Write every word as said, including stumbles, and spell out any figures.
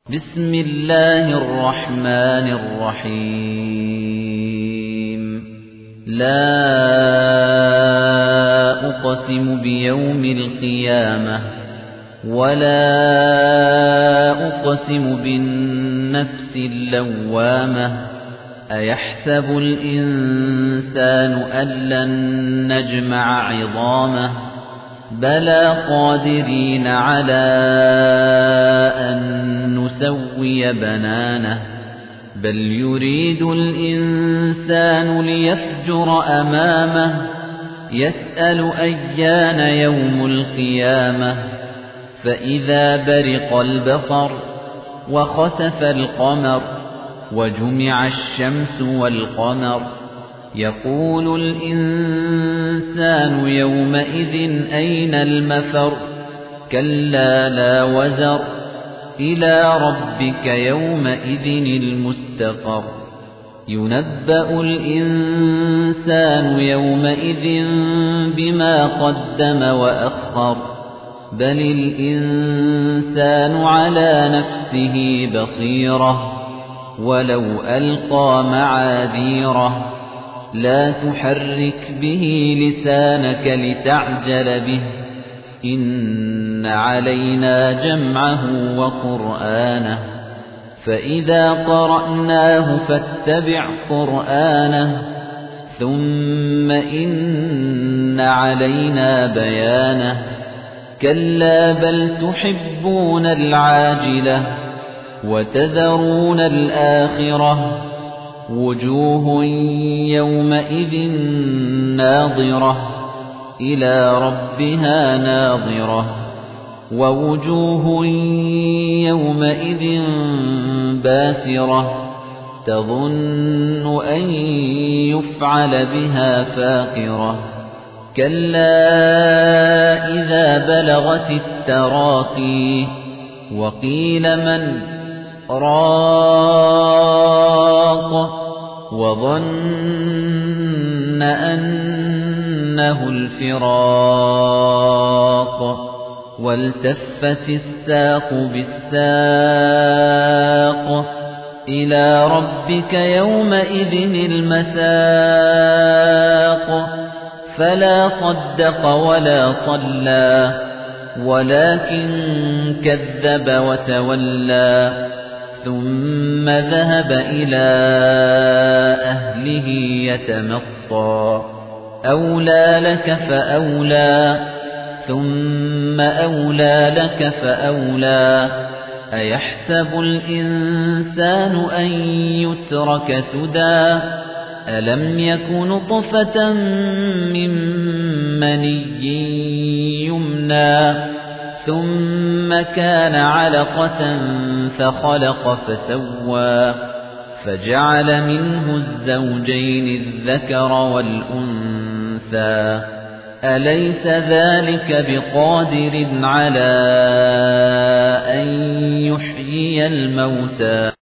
بسم الله الرحمن الرحيم لا أقسم بيوم القيامة ولا أقسم بالنفس اللوامة أيحسب الإنسان أن لن نجمع عظامه بلى قادرين على أن نسوي بنانه بل يريد الإنسان ليفجر أمامه يسأل أيان يوم القيامة فإذا برق البصر وخسف القمر وجمع الشمس والقمر يقول الإنسان يومئذ أين المفر كلا لا وزر إلى ربك يومئذ المستقر ينبأ الإنسان يومئذ بما قدم وأخر بل الإنسان على نفسه بصيرة ولو ألقى معاذيره لا تحرك به لسانك لتعجل به إن علينا جمعه وقرآنه فإذا قرأناه فاتبع قرآنه ثم إن علينا بيانه كلا بل تحبون العاجلة وتذرون الآخرة وجوه يومئذ ناظرة إلى ربها ناظرة ووجوه يومئذ باسرة تظن أن يفعل بها فاقرة كلا إذا بلغت التراقي وقيل من راق وظن أنه الفراق والتفت الساق بالساق إلى ربك يومئذ المساق فلا صدق ولا صلى ولكن كذب وتولى ثم ذهب إلى أهله يتمطى أولى لك فأولى ثم أولى لك فأولى أيحسب الإنسان أن يترك سدى ألم يك نطفة من مني يمنى ثم كان علقة فخلق فسوى فجعل منه الزوجين الذكر والأنثى أليس ذلك بقادر على أن يحيي الموتى